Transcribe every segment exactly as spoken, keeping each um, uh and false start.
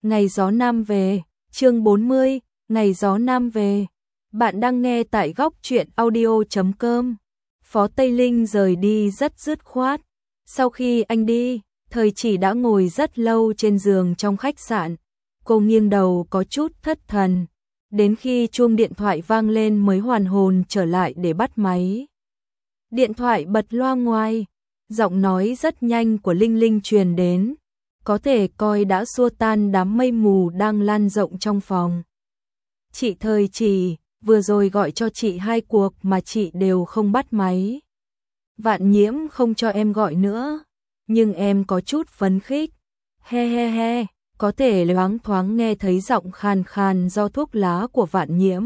Ngày gió nam về, chương bốn mươi, Ngày gió nam về. Bạn đang nghe tại góc truyện audio chấm com. Phó Tây Linh rời đi rất dứt khoát. Sau khi anh đi, Thời Chỉ đã ngồi rất lâu trên giường trong khách sạn. Cô nghiêng đầu có chút thất thần. Đến khi chuông điện thoại vang lên mới hoàn hồn trở lại để bắt máy. Điện thoại bật loa ngoài, giọng nói rất nhanh của Linh Linh truyền đến. Có thể coi đã xua tan đám mây mù đang lan rộng trong phòng. Chị Thời Chỉ, vừa rồi gọi cho chị hai cuộc mà chị đều không bắt máy. Vạn Nhiễm không cho em gọi nữa, nhưng em có chút phấn khích. He he he, có thể loáng thoáng nghe thấy giọng khàn khàn do thuốc lá của Vạn Nhiễm.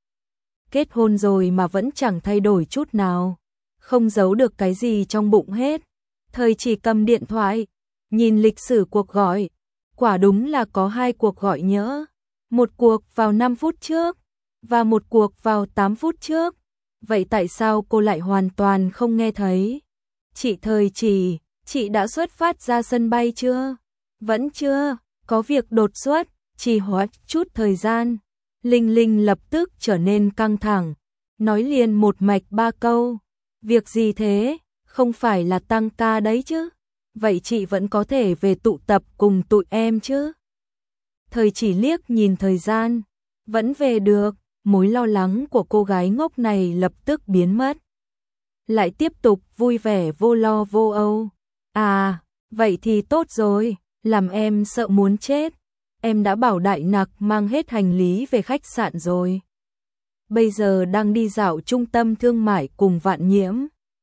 Kết hôn rồi mà vẫn chẳng thay đổi chút nào, không giấu được cái gì trong bụng hết. Thời Chỉ cầm điện thoại, nhìn lịch sử cuộc gọi, quả đúng là có hai cuộc gọi nhỡ. Một cuộc vào năm phút trước, và một cuộc vào tám phút trước. Vậy tại sao cô lại hoàn toàn không nghe thấy? Chị Thời Chỉ, chị đã xuất phát ra sân bay chưa? Vẫn chưa, có việc đột xuất, trì hoãn chút thời gian. Linh Linh lập tức trở nên căng thẳng, nói liền một mạch ba câu. Việc gì thế? Không phải là tăng ca đấy chứ? Vậy chị vẫn có thể về tụ tập cùng tụi em chứ? Thời Chỉ liếc nhìn thời gian, vẫn về được, mối lo lắng của cô gái ngốc này lập tức biến mất. Lại tiếp tục vui vẻ vô lo vô âu. À, vậy thì tốt rồi, làm em sợ muốn chết. Em đã bảo Đại Nặc mang hết hành lý về khách sạn rồi. Bây giờ đang đi dạo trung tâm thương mại cùng Vạn Nhiễm.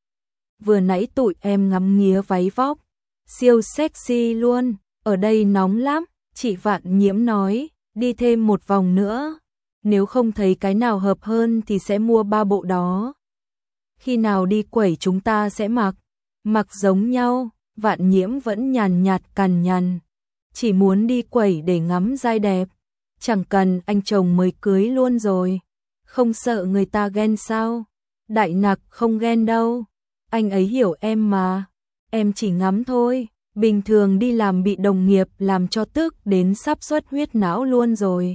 Vừa nãy tụi em ngắm nghía váy vóc, siêu sexy luôn, ở đây nóng lắm. Chị Vạn Nhiễm nói, đi thêm một vòng nữa, nếu không thấy cái nào hợp hơn thì sẽ mua ba bộ đó. Khi nào đi quẩy chúng ta sẽ mặc, mặc giống nhau. Vạn Nhiễm vẫn nhàn nhạt cằn nhằn, chỉ muốn đi quẩy để ngắm giai đẹp, chẳng cần anh chồng mới cưới luôn rồi. Không sợ người ta ghen sao? Đại Nặc không ghen đâu, anh ấy hiểu em mà, em chỉ ngắm thôi. Bình thường đi làm bị đồng nghiệp làm cho tức đến sắp xuất huyết não luôn rồi.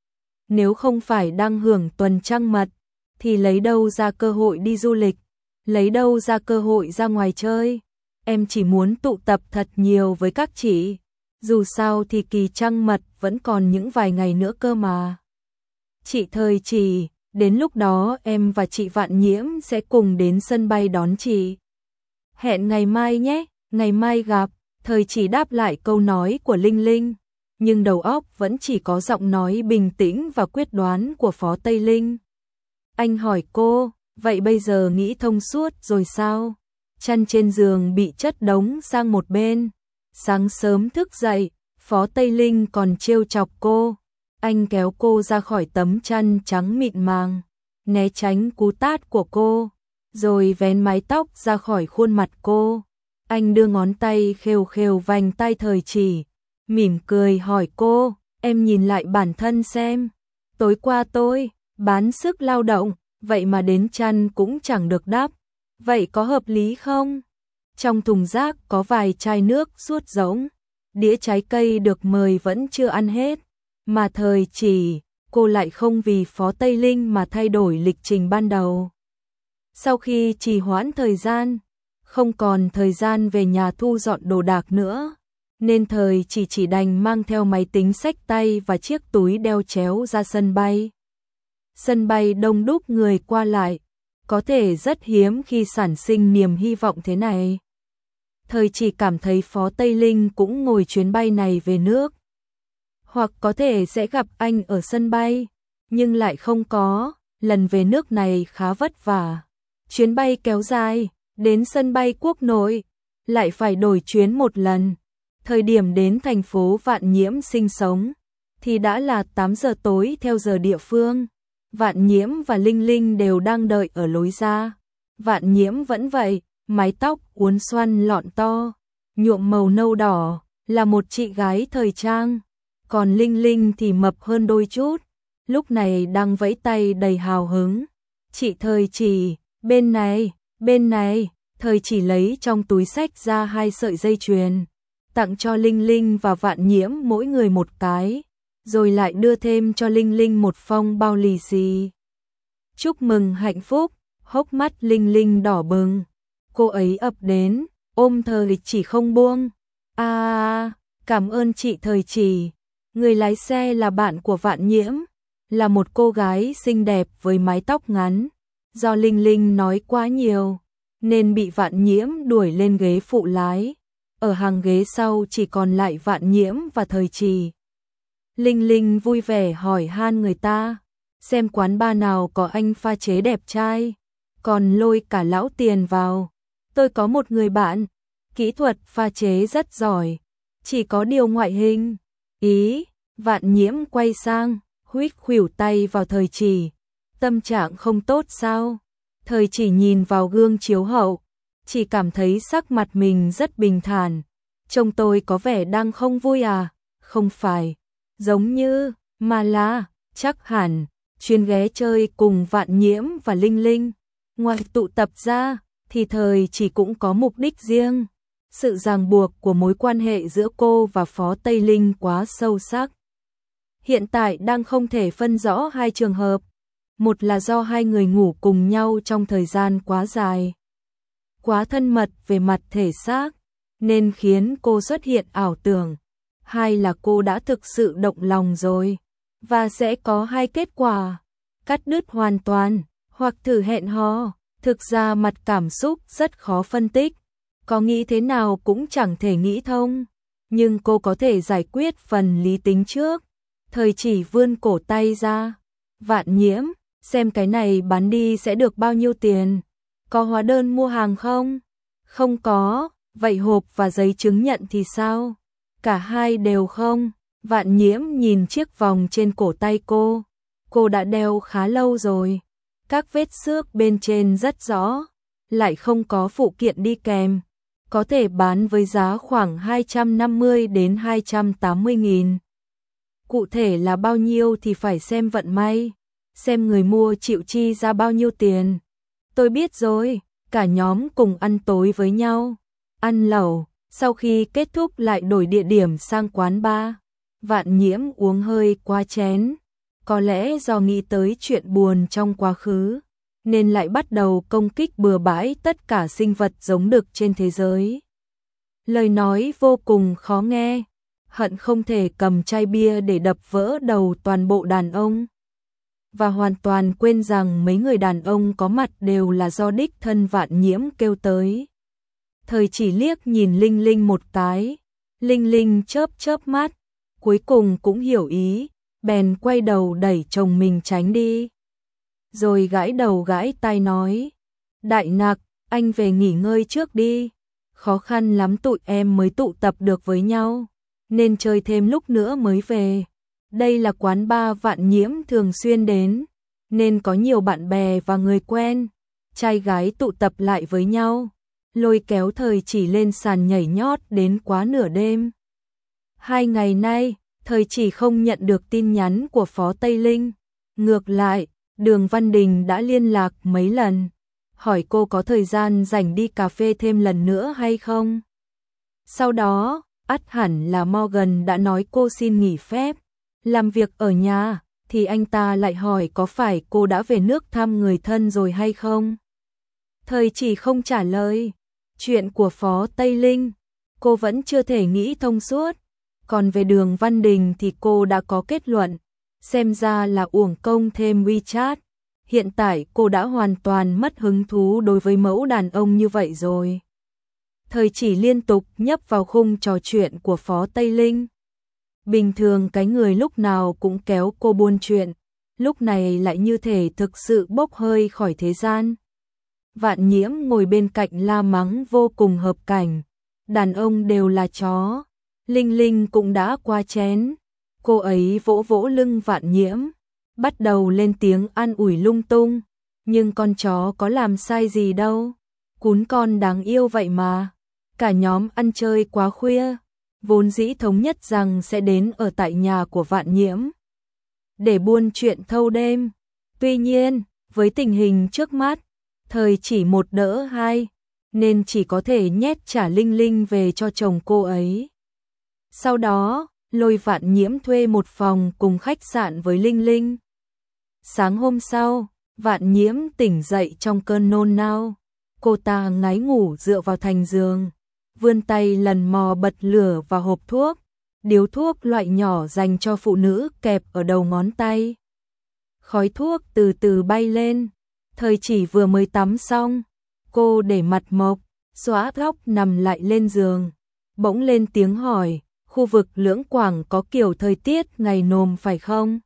Nếu không phải đang hưởng tuần trăng mật, thì lấy đâu ra cơ hội đi du lịch, lấy đâu ra cơ hội ra ngoài chơi. Em chỉ muốn tụ tập thật nhiều với các chị, dù sao thì kỳ trăng mật vẫn còn những vài ngày nữa cơ mà. Chị Thời Chỉ, đến lúc đó em và chị Vạn Nhiễm sẽ cùng đến sân bay đón chị. Hẹn ngày mai nhé, ngày mai gặp. Thời Chỉ đáp lại câu nói của Linh Linh, nhưng đầu óc vẫn chỉ có giọng nói bình tĩnh và quyết đoán của Phó Tây Linh. Anh hỏi cô, vậy bây giờ nghĩ thông suốt rồi sao? Chăn trên giường bị chất đống sang một bên. Sáng sớm thức dậy, Phó Tây Linh còn trêu chọc cô. Anh kéo cô ra khỏi tấm chăn trắng mịn màng, né tránh cú tát của cô, rồi vén mái tóc ra khỏi khuôn mặt cô. Anh đưa ngón tay khều khều vành tai Thời Chỉ, mỉm cười hỏi cô, em nhìn lại bản thân xem. Tối qua tôi bán sức lao động, vậy mà đến chăn cũng chẳng được đắp. Vậy có hợp lý không? Trong thùng rác có vài chai nước suốt rỗng, đĩa trái cây được mời vẫn chưa ăn hết. Mà Thời Chỉ, cô lại không vì Phó Tây Linh mà thay đổi lịch trình ban đầu. Sau khi trì hoãn thời gian, không còn thời gian về nhà thu dọn đồ đạc nữa, nên Thời Chỉ chỉ đành mang theo máy tính xách tay và chiếc túi đeo chéo ra sân bay. Sân bay đông đúc người qua lại, có thể rất hiếm khi sản sinh niềm hy vọng thế này. Thời Chỉ cảm thấy Phó Tây Linh cũng ngồi chuyến bay này về nước, hoặc có thể sẽ gặp anh ở sân bay, nhưng lại không có. Lần về nước này khá vất vả, chuyến bay kéo dài, đến sân bay quốc nội, lại phải đổi chuyến một lần. Thời điểm đến thành phố Vạn Nhiễm sinh sống, thì đã là tám giờ tối theo giờ địa phương. Vạn Nhiễm và Linh Linh đều đang đợi ở lối ra. Vạn Nhiễm vẫn vậy, mái tóc uốn xoăn lọn to, nhuộm màu nâu đỏ, là một chị gái thời trang. Còn Linh Linh thì mập hơn đôi chút, lúc này đang vẫy tay đầy hào hứng. Chị Thời Chỉ, bên này, bên này. Thời Chỉ lấy trong túi xách ra hai sợi dây chuyền, tặng cho Linh Linh và Vạn Nhiễm mỗi người một cái, rồi lại đưa thêm cho Linh Linh một phong bao lì xì. Chúc mừng hạnh phúc, hốc mắt Linh Linh đỏ bừng. Cô ấy ập đến, ôm Thời Chỉ không buông. À, cảm ơn chị Thời Chỉ. Người lái xe là bạn của Vạn Nhiễm, là một cô gái xinh đẹp với mái tóc ngắn. Do Linh Linh nói quá nhiều, nên bị Vạn Nhiễm đuổi lên ghế phụ lái. Ở hàng ghế sau chỉ còn lại Vạn Nhiễm và Thời Chỉ. Linh Linh vui vẻ hỏi han người ta, xem quán bar nào có anh pha chế đẹp trai, còn lôi cả lão tiền vào. Tôi có một người bạn, kỹ thuật pha chế rất giỏi, chỉ có điều ngoại hình. Ý, Vạn Nhiễm quay sang, huých khuỷu tay vào Thời Chỉ. Tâm trạng không tốt sao? Thời Chỉ nhìn vào gương chiếu hậu, chỉ cảm thấy sắc mặt mình rất bình thản. Trông tôi có vẻ đang không vui à? Không phải, giống như, mà là, chắc hẳn, chuyên ghé chơi cùng Vạn Nhiễm và Linh Linh. Ngoài tụ tập ra, thì Thời Chỉ cũng có mục đích riêng. Sự ràng buộc của mối quan hệ giữa cô và Phó Tây Linh quá sâu sắc. Hiện tại đang không thể phân rõ hai trường hợp. Một là do hai người ngủ cùng nhau trong thời gian quá dài, quá thân mật về mặt thể xác, nên khiến cô xuất hiện ảo tưởng. Hai là cô đã thực sự động lòng rồi, và sẽ có hai kết quả: cắt đứt hoàn toàn, hoặc thử hẹn hò. Thực ra mặt cảm xúc rất khó phân tích, có nghĩ thế nào cũng chẳng thể nghĩ thông, nhưng cô có thể giải quyết phần lý tính trước. Thời Chỉ vươn cổ tay ra. Vạn Nhiễm, xem cái này bán đi sẽ được bao nhiêu tiền? Có hóa đơn mua hàng không? Không có, vậy hộp và giấy chứng nhận thì sao? Cả hai đều không? Vạn Nhiễm nhìn chiếc vòng trên cổ tay cô. Cô đã đeo khá lâu rồi. Các vết xước bên trên rất rõ, lại không có phụ kiện đi kèm. Có thể bán với giá khoảng hai trăm năm mươi đến hai trăm tám mươi nghìn. Cụ thể là bao nhiêu thì phải xem vận may, xem người mua chịu chi ra bao nhiêu tiền. Tôi biết rồi, cả nhóm cùng ăn tối với nhau, ăn lẩu, sau khi kết thúc lại đổi địa điểm sang quán bar. Vạn Nhiễm uống hơi quá chén, có lẽ do nghĩ tới chuyện buồn trong quá khứ, nên lại bắt đầu công kích bừa bãi tất cả sinh vật giống đực trên thế giới. Lời nói vô cùng khó nghe, hận không thể cầm chai bia để đập vỡ đầu toàn bộ đàn ông. Và hoàn toàn quên rằng mấy người đàn ông có mặt đều là do đích thân Vạn Nhiễm kêu tới. Thời Chỉ liếc nhìn Linh Linh một cái, Linh Linh chớp chớp mắt, cuối cùng cũng hiểu ý, bèn quay đầu đẩy chồng mình tránh đi. Rồi gãi đầu gãi tai nói, Đại Nặc, anh về nghỉ ngơi trước đi, khó khăn lắm tụi em mới tụ tập được với nhau, nên chơi thêm lúc nữa mới về. Đây là quán bar Vạn Nhiễm thường xuyên đến, nên có nhiều bạn bè và người quen, trai gái tụ tập lại với nhau, lôi kéo Thời Chỉ lên sàn nhảy nhót đến quá nửa đêm. Hai ngày nay, Thời Chỉ không nhận được tin nhắn của Phó Tây Linh. Ngược lại, Đường Văn Đình đã liên lạc mấy lần, hỏi cô có thời gian rảnh đi cà phê thêm lần nữa hay không. Sau đó, ắt hẳn là Morgan đã nói cô xin nghỉ phép, làm việc ở nhà, thì anh ta lại hỏi có phải cô đã về nước thăm người thân rồi hay không. Thời Chỉ không trả lời. Chuyện của Phó Tây Linh, cô vẫn chưa thể nghĩ thông suốt. Còn về Đường Văn Đình thì cô đã có kết luận, xem ra là uổng công thêm WeChat. Hiện tại cô đã hoàn toàn mất hứng thú đối với mẫu đàn ông như vậy rồi. Thời Chỉ liên tục nhấp vào khung trò chuyện của Phó Tây Linh. Bình thường cái người lúc nào cũng kéo cô buôn chuyện, lúc này lại như thể thực sự bốc hơi khỏi thế gian. Vạn Nhiễm ngồi bên cạnh la mắng vô cùng hợp cảnh. Đàn ông đều là chó. Linh Linh cũng đã qua chén. Cô ấy vỗ vỗ lưng Vạn Nhiễm, bắt đầu lên tiếng an ủi lung tung. Nhưng con chó có làm sai gì đâu. Cún con đáng yêu vậy mà. Cả nhóm ăn chơi quá khuya, vốn dĩ thống nhất rằng sẽ đến ở tại nhà của Vạn Nhiễm để buôn chuyện thâu đêm. Tuy nhiên, với tình hình trước mắt, Thời Chỉ một đỡ hai, nên chỉ có thể nhét trả Linh Linh về cho chồng cô ấy. Sau đó, Lôi Vạn Nhiễm thuê một phòng cùng khách sạn với Linh Linh. Sáng hôm sau, Vạn Nhiễm tỉnh dậy trong cơn nôn nao. Cô ta ngáy ngủ dựa vào thành giường, vươn tay lần mò bật lửa vào hộp thuốc, điếu thuốc loại nhỏ dành cho phụ nữ kẹp ở đầu ngón tay. Khói thuốc từ từ bay lên, Thời Chỉ vừa mới tắm xong, cô để mặt mộc, xõa tóc nằm lại lên giường, bỗng lên tiếng hỏi, khu vực Lưỡng Quảng có kiểu thời tiết ngày nồm phải không?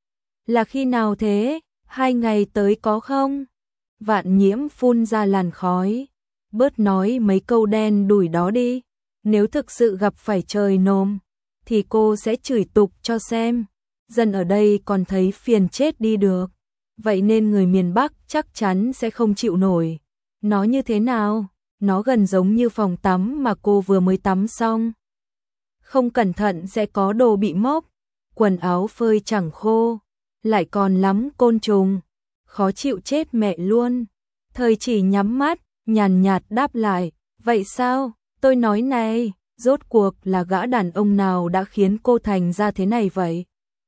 Là khi nào thế? Hai ngày tới có không? Vạn Nhiễm phun ra làn khói, bớt nói mấy câu đen đủi đó đi, nếu thực sự gặp phải trời nồm, thì cô sẽ chửi tục cho xem, dân ở đây còn thấy phiền chết đi được, vậy nên người miền Bắc chắc chắn sẽ không chịu nổi. Nó như thế nào? Nó gần giống như phòng tắm mà cô vừa mới tắm xong. Không cẩn thận sẽ có đồ bị mốc, quần áo phơi chẳng khô, lại còn lắm côn trùng, khó chịu chết mẹ luôn. Thời Chỉ nhắm mắt, nhàn nhạt đáp lại, vậy sao? Tôi nói này, rốt cuộc là gã đàn ông nào đã khiến cô thành ra thế này vậy?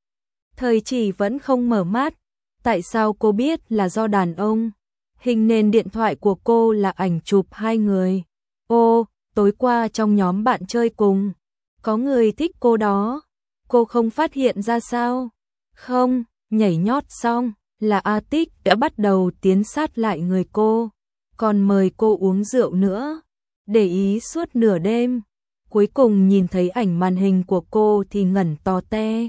Thời Chỉ vẫn không mở mắt, tại sao cô biết là do đàn ông? Hình nền điện thoại của cô là ảnh chụp hai người. Ô, tối qua trong nhóm bạn chơi cùng, có người thích cô đó. Cô không phát hiện ra sao? Không, nhảy nhót xong, là A Tích đã bắt đầu tiến sát lại người cô, còn mời cô uống rượu nữa, để ý suốt nửa đêm. Cuối cùng nhìn thấy ảnh màn hình của cô thì ngẩn to te.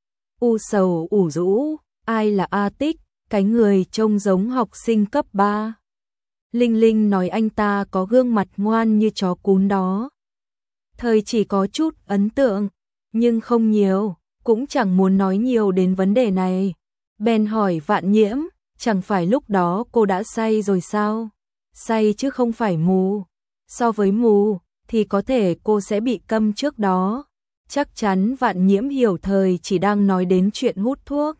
U sầu ủ rũ, ai là A Tích? Cái người trông giống học sinh cấp ba. Linh Linh nói anh ta có gương mặt ngoan như chó cún đó. Thời Chỉ có chút ấn tượng, nhưng không nhiều, cũng chẳng muốn nói nhiều đến vấn đề này. Bèn hỏi Vạn Nhiễm, chẳng phải lúc đó cô đã say rồi sao? Say chứ không phải mù. So với mù, thì có thể cô sẽ bị câm trước đó. Chắc chắn Vạn Nhiễm hiểu Thời Chỉ đang nói đến chuyện hút thuốc,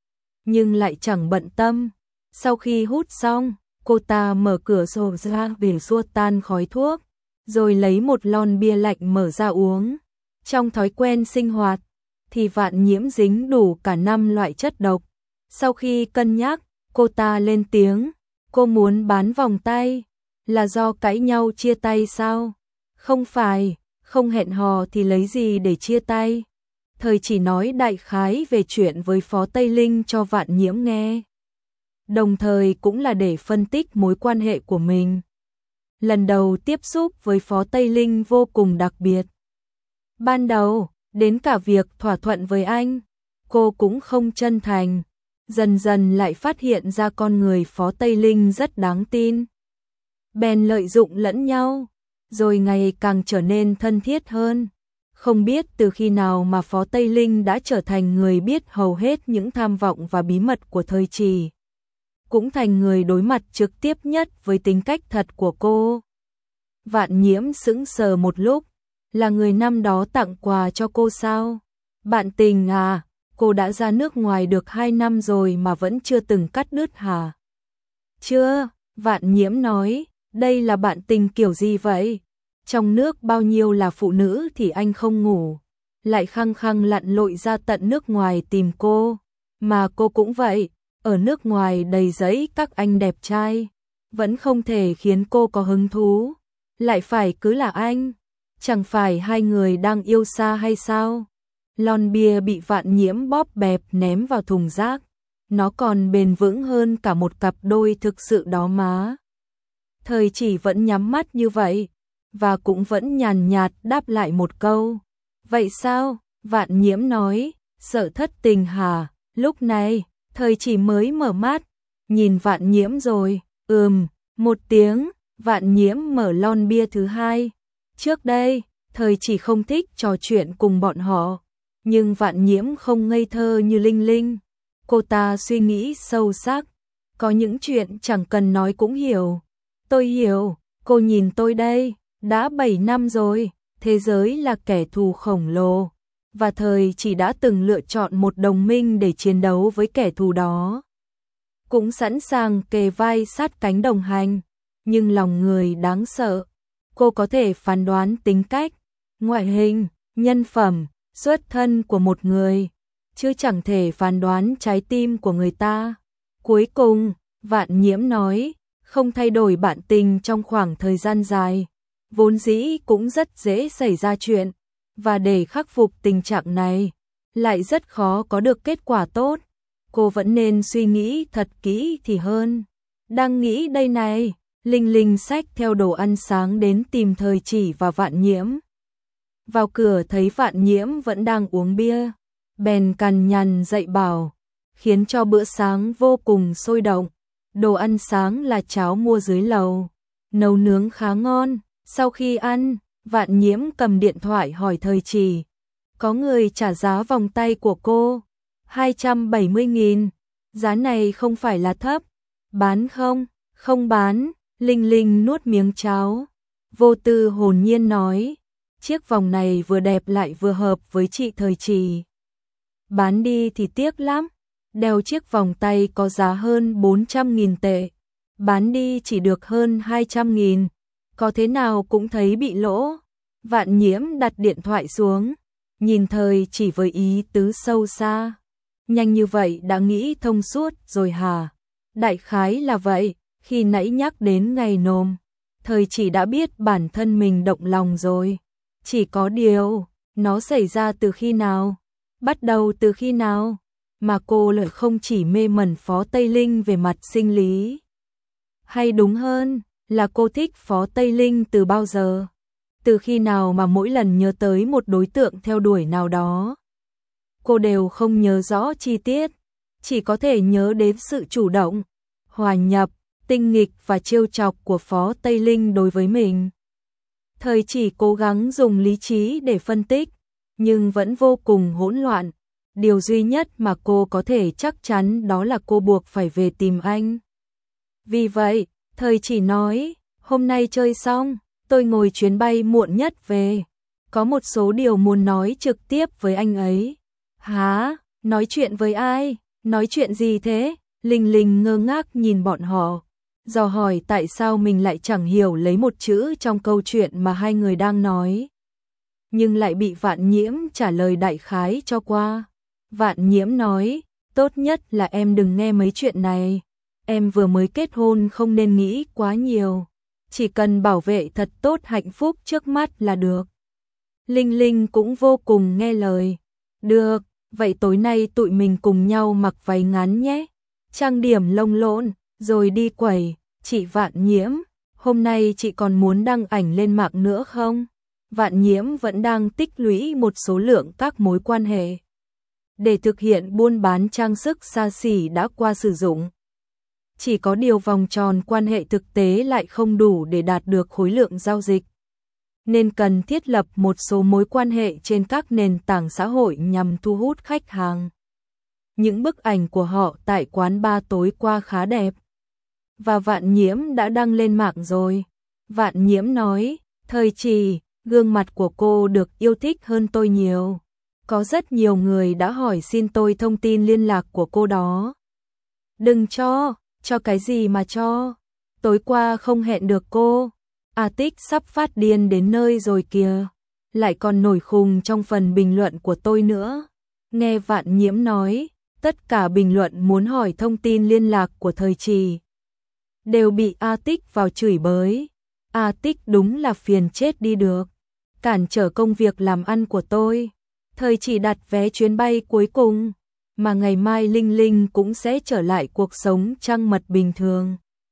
nhưng lại chẳng bận tâm. Sau khi hút xong, cô ta mở cửa sổ ra để xua tan khói thuốc, rồi lấy một lon bia lạnh mở ra uống. Trong thói quen sinh hoạt, thì Vạn Nhiễm dính đủ cả năm loại chất độc. Sau khi cân nhắc, cô ta lên tiếng, cô muốn bán vòng tay, là do cãi nhau chia tay sao? Không phải, không hẹn hò thì lấy gì để chia tay? Thời Chỉ nói đại khái về chuyện với Phó Tây Linh cho Vạn Nhiễm nghe, đồng thời cũng là để phân tích mối quan hệ của mình. Lần đầu tiếp xúc với Phó Tây Linh vô cùng đặc biệt. Ban đầu, đến cả việc thỏa thuận với anh, cô cũng không chân thành. Dần dần lại phát hiện ra con người Phó Tây Linh rất đáng tin. Bèn lợi dụng lẫn nhau, rồi ngày càng trở nên thân thiết hơn. Không biết từ khi nào mà Phó Tây Linh đã trở thành người biết hầu hết những tham vọng và bí mật của Thời Chỉ, cũng thành người đối mặt trực tiếp nhất với tính cách thật của cô. Vạn Nhiễm sững sờ một lúc, là người năm đó tặng quà cho cô sao? Bạn tình à, cô đã ra nước ngoài được hai năm rồi mà vẫn chưa từng cắt đứt hả? Chưa, Vạn Nhiễm nói, đây là bạn tình kiểu gì vậy? Trong nước bao nhiêu là phụ nữ thì anh không ngủ, lại khăng khăng lặn lội ra tận nước ngoài tìm cô. Mà cô cũng vậy, ở nước ngoài đầy giấy các anh đẹp trai, vẫn không thể khiến cô có hứng thú, lại phải cứ là anh. Chẳng phải hai người đang yêu xa hay sao? Lon bia bị Vạn Nhiễm bóp bẹp ném vào thùng rác, nó còn bền vững hơn cả một cặp đôi thực sự đó má. Thời Chỉ vẫn nhắm mắt như vậy, và cũng vẫn nhàn nhạt đáp lại một câu. Vậy sao? Vạn Nhiễm nói, sợ thất tình hả? Lúc này, Thời Chỉ mới mở mắt, nhìn Vạn Nhiễm rồi, ừm, một tiếng. Vạn Nhiễm mở lon bia thứ hai. Trước đây, Thời Chỉ không thích trò chuyện cùng bọn họ, nhưng Vạn Nhiễm không ngây thơ như Linh Linh. Cô ta suy nghĩ sâu sắc, có những chuyện chẳng cần nói cũng hiểu. Tôi hiểu, cô nhìn tôi đây, đã bảy năm rồi, thế giới là kẻ thù khổng lồ, và Thời Chỉ đã từng lựa chọn một đồng minh để chiến đấu với kẻ thù đó. Cũng sẵn sàng kề vai sát cánh đồng hành, nhưng lòng người đáng sợ. Cô có thể phán đoán tính cách, ngoại hình, nhân phẩm, xuất thân của một người, chứ chẳng thể phán đoán trái tim của người ta. Cuối cùng, Vạn Nhiễm nói, không thay đổi bạn tình trong khoảng thời gian dài, vốn dĩ cũng rất dễ xảy ra chuyện, và để khắc phục tình trạng này, lại rất khó có được kết quả tốt. Cô vẫn nên suy nghĩ thật kỹ thì hơn. Đang nghĩ đây này, Linh Linh xách theo đồ ăn sáng đến tìm Thời Chỉ và Vạn Nhiễm. Vào cửa thấy Vạn Nhiễm vẫn đang uống bia, bèn cằn nhằn dạy bảo, khiến cho bữa sáng vô cùng sôi động. Đồ ăn sáng là cháo mua dưới lầu, nấu nướng khá ngon. Sau khi ăn, Vạn Nhiễm cầm điện thoại hỏi Thời Chỉ, có người trả giá vòng tay của cô, hai trăm bảy mươi nghìn, giá này không phải là thấp, bán không? Không bán. Linh Linh nuốt miếng cháo, vô tư hồn nhiên nói, chiếc vòng này vừa đẹp lại vừa hợp với chị Thời Chỉ. Bán đi thì tiếc lắm, đeo chiếc vòng tay có giá hơn bốn trăm nghìn tệ, bán đi chỉ được hơn hai trăm nghìn, có thế nào cũng thấy bị lỗ. Vạn Nhiễm đặt điện thoại xuống, nhìn Thời Chỉ với ý tứ sâu xa. Nhanh như vậy đã nghĩ thông suốt rồi hả? Đại khái là vậy, khi nãy nhắc đến ngày nộp, Thời Chỉ đã biết bản thân mình động lòng rồi. Chỉ có điều, nó xảy ra từ khi nào? Bắt đầu từ khi nào? Mà cô lại không chỉ mê mẩn Phó Tây Linh về mặt sinh lý. Hay đúng hơn, là cô thích Phó Tây Linh từ bao giờ? Từ khi nào mà mỗi lần nhớ tới một đối tượng theo đuổi nào đó, cô đều không nhớ rõ chi tiết, chỉ có thể nhớ đến sự chủ động, hòa nhập, tinh nghịch và trêu chọc của Phó Tây Linh đối với mình. Thời Chỉ cố gắng dùng lý trí để phân tích, nhưng vẫn vô cùng hỗn loạn. Điều duy nhất mà cô có thể chắc chắn đó là cô buộc phải về tìm anh. Vì vậy, Thời Chỉ nói, hôm nay chơi xong, tôi ngồi chuyến bay muộn nhất về. Có một số điều muốn nói trực tiếp với anh ấy. Hả? Nói chuyện với ai? Nói chuyện gì thế? Linh Linh ngơ ngác nhìn bọn họ, dò hỏi tại sao mình lại chẳng hiểu lấy một chữ trong câu chuyện mà hai người đang nói. Nhưng lại bị Vạn Nhiễm trả lời đại khái cho qua. Vạn Nhiễm nói, tốt nhất là em đừng nghe mấy chuyện này. Em vừa mới kết hôn không nên nghĩ quá nhiều. Chỉ cần bảo vệ thật tốt hạnh phúc trước mắt là được. Linh Linh cũng vô cùng nghe lời. Được, vậy tối nay tụi mình cùng nhau mặc váy ngắn nhé. Trang điểm lông lộn, rồi đi quẩy. Chị Vạn Nhiễm, hôm nay chị còn muốn đăng ảnh lên mạng nữa không? Vạn Nhiễm vẫn đang tích lũy một số lượng các mối quan hệ để thực hiện buôn bán trang sức xa xỉ đã qua sử dụng. Chỉ có điều vòng tròn quan hệ thực tế lại không đủ để đạt được khối lượng giao dịch, nên cần thiết lập một số mối quan hệ trên các nền tảng xã hội nhằm thu hút khách hàng. Những bức ảnh của họ tại quán bar tối qua khá đẹp, và Vạn Nhiễm đã đăng lên mạng rồi. Vạn Nhiễm nói, Thời Chỉ, gương mặt của cô được yêu thích hơn tôi nhiều. Có rất nhiều người đã hỏi xin tôi thông tin liên lạc của cô đó. Đừng cho, cho cái gì mà cho. Tối qua không hẹn được cô. A Tích sắp phát điên đến nơi rồi kìa. Lại còn nổi khùng trong phần bình luận của tôi nữa. Nghe Vạn Nhiễm nói, tất cả bình luận muốn hỏi thông tin liên lạc của Thời Chỉ đều bị A Tích vào chửi bới. A Tích đúng là phiền chết đi được, cản trở công việc làm ăn của tôi. Thời Chỉ đặt vé chuyến bay cuối cùng, mà ngày mai Linh Linh cũng sẽ trở lại cuộc sống trăng mật bình thường.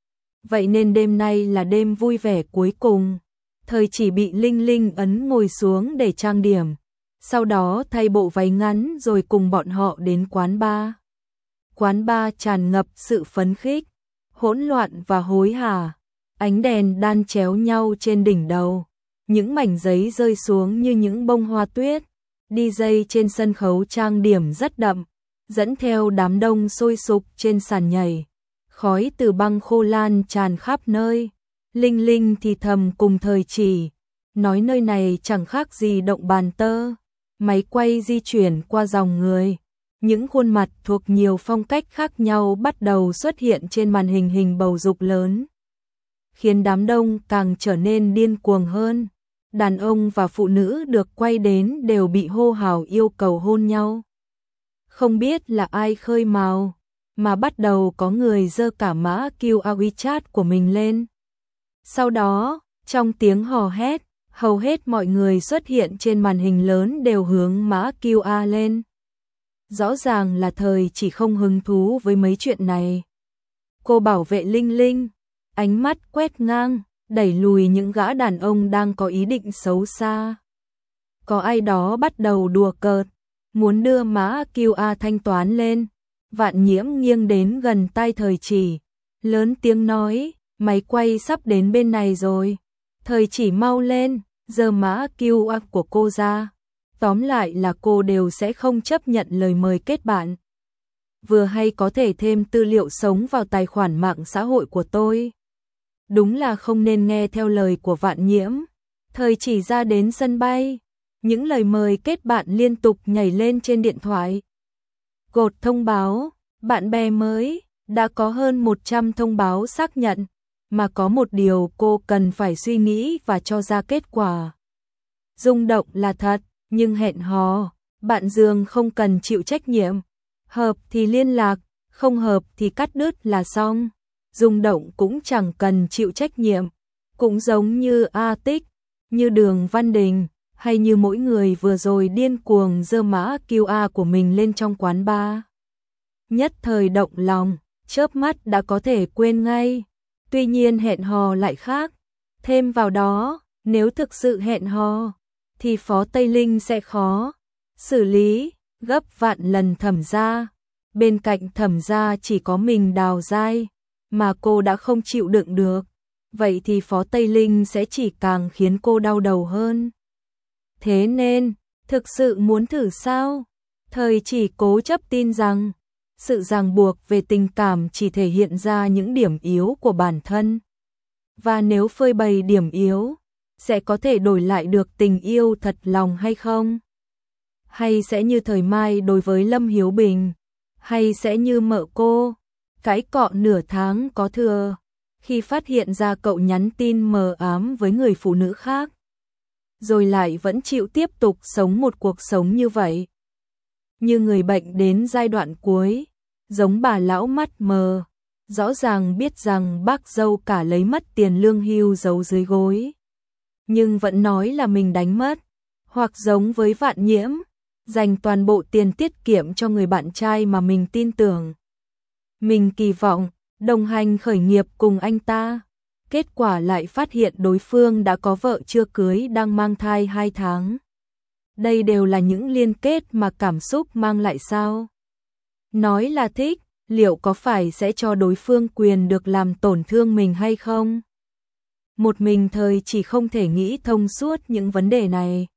Vậy nên đêm nay là đêm vui vẻ cuối cùng. Thời Chỉ bị Linh Linh ấn ngồi xuống để trang điểm, sau đó thay bộ váy ngắn rồi cùng bọn họ đến quán bar. Quán bar tràn ngập sự phấn khích, hỗn loạn và hối hả. Ánh đèn đan chéo nhau trên đỉnh đầu, những mảnh giấy rơi xuống như những bông hoa tuyết. đi jây trên sân khấu trang điểm rất đậm, dẫn theo đám đông sôi sục trên sàn nhảy. Khói từ băng khô lan tràn khắp nơi. Linh Linh thì thầm cùng Thời Chỉ, nói nơi này chẳng khác gì động bàn tơ. Máy quay di chuyển qua dòng người. Những khuôn mặt thuộc nhiều phong cách khác nhau bắt đầu xuất hiện trên màn hình hình bầu dục lớn, khiến đám đông càng trở nên điên cuồng hơn. đàn ông và phụ nữ được quay đến đều bị hô hào yêu cầu hôn nhau. Không biết là ai khơi mào, mà bắt đầu có người giơ cả mã quy rờ WeChat của mình lên. Sau đó, trong tiếng hò hét, hầu hết mọi người xuất hiện trên màn hình lớn đều hướng mã quy rờ lên. Rõ ràng là Thời chỉ không hứng thú với mấy chuyện này. Cô bảo vệ Linh Linh, ánh mắt quét ngang, đẩy lùi những gã đàn ông đang có ý định xấu xa. Có ai đó bắt đầu đùa cợt, muốn đưa mã quy rờ thanh toán lên. Vạn Nhiễm nghiêng đến gần tai Thời Chỉ, lớn tiếng nói, máy quay sắp đến bên này rồi. Thời Chỉ mau lên, giơ mã quy rờ của cô ra. Tóm lại là cô đều sẽ không chấp nhận lời mời kết bạn. Vừa hay có thể thêm tư liệu sống vào tài khoản mạng xã hội của tôi. Đúng là không nên nghe theo lời của Vạn Nhiễm. Thời Chỉ ra đến sân bay, những lời mời kết bạn liên tục nhảy lên trên điện thoại. Cột thông báo, bạn bè mới, đã có hơn một trăm thông báo xác nhận, mà có một điều cô cần phải suy nghĩ và cho ra kết quả. Rung động là thật, nhưng hẹn hò, bạn giường không cần chịu trách nhiệm. Hợp thì liên lạc, không hợp thì cắt đứt là xong. Rung động cũng chẳng cần chịu trách nhiệm, cũng giống như A Tích, như Đường Văn Đình, hay như mỗi người vừa rồi điên cuồng giơ mã quy rờ của mình lên trong quán bar. Nhất thời động lòng, chớp mắt đã có thể quên ngay. Tuy nhiên hẹn hò lại khác. Thêm vào đó, nếu thực sự hẹn hò, thì Phó Tây Linh sẽ khó xử lý gấp vạn lần Thẩm gia. Bên cạnh Thẩm gia chỉ có mình Đào Giai, mà cô đã không chịu đựng được. Vậy thì Phó Tây Linh sẽ chỉ càng khiến cô đau đầu hơn. Thế nên, thực sự muốn thử sao? Thời Chỉ cố chấp tin rằng, sự ràng buộc về tình cảm chỉ thể hiện ra những điểm yếu của bản thân. Và nếu phơi bày điểm yếu, sẽ có thể đổi lại được tình yêu thật lòng hay không? Hay sẽ như thời Mai đối với Lâm Hiếu Bình? Hay sẽ như mợ cô, cãi cọ nửa tháng có thừa, khi phát hiện ra cậu nhắn tin mờ ám với người phụ nữ khác, rồi lại vẫn chịu tiếp tục sống một cuộc sống như vậy? Như người bệnh đến giai đoạn cuối, giống bà lão mắt mờ, rõ ràng biết rằng bác dâu cả lấy mất tiền lương hưu giấu dưới gối, nhưng vẫn nói là mình đánh mất. Hoặc giống với Vạn Nhiễm, dành toàn bộ tiền tiết kiệm cho người bạn trai mà mình tin tưởng, mình kỳ vọng đồng hành khởi nghiệp cùng anh ta. Kết quả lại phát hiện đối phương đã có vợ chưa cưới đang mang thai hai tháng. Đây đều là những liên kết mà cảm xúc mang lại sao? Nói là thích, liệu có phải sẽ cho đối phương quyền được làm tổn thương mình hay không? Một mình Thời chỉ không thể nghĩ thông suốt những vấn đề này.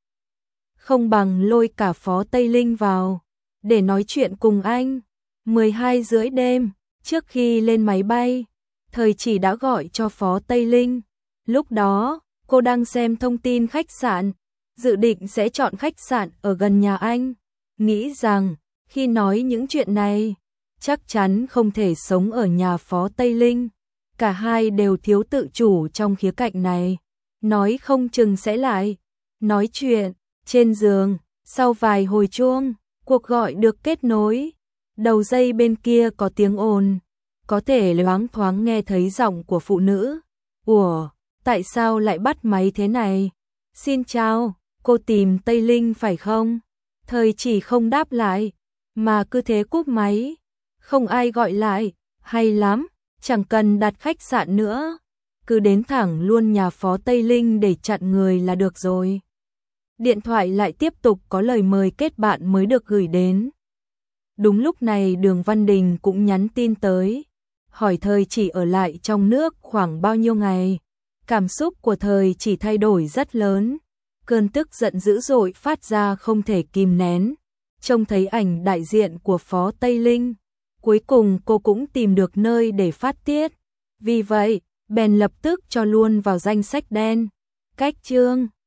Không bằng lôi cả Phó Tây Linh vào, để nói chuyện cùng anh. mười hai rưỡi đêm, trước khi lên máy bay, Thời chỉ đã gọi cho Phó Tây Linh. Lúc đó, cô đang xem thông tin khách sạn, dự định sẽ chọn khách sạn ở gần nhà anh. Nghĩ rằng, khi nói những chuyện này, chắc chắn không thể sống ở nhà Phó Tây Linh. Cả hai đều thiếu tự chủ trong khía cạnh này. Nói không chừng sẽ lại nói chuyện trên giường. Sau vài hồi chuông, cuộc gọi được kết nối. Đầu dây bên kia có tiếng ồn, có thể loáng thoáng nghe thấy giọng của phụ nữ. Ủa, tại sao lại bắt máy thế này? Xin chào, cô tìm Tây Linh phải không? Thời chỉ không đáp lại, mà cứ thế cúp máy. Không ai gọi lại, hay lắm, chẳng cần đặt khách sạn nữa. Cứ đến thẳng luôn nhà Phó Tây Linh để chặn người là được rồi. Điện thoại lại tiếp tục có lời mời kết bạn mới được gửi đến. Đúng lúc này Đường Văn Đình cũng nhắn tin tới, hỏi Thời chỉ ở lại trong nước khoảng bao nhiêu ngày. Cảm xúc của Thời chỉ thay đổi rất lớn, cơn tức giận dữ dội phát ra không thể kìm nén. Trông thấy ảnh đại diện của Phó Tây Linh, cuối cùng cô cũng tìm được nơi để phát tiết. Vì vậy, bèn lập tức cho luôn vào danh sách đen. Cách chương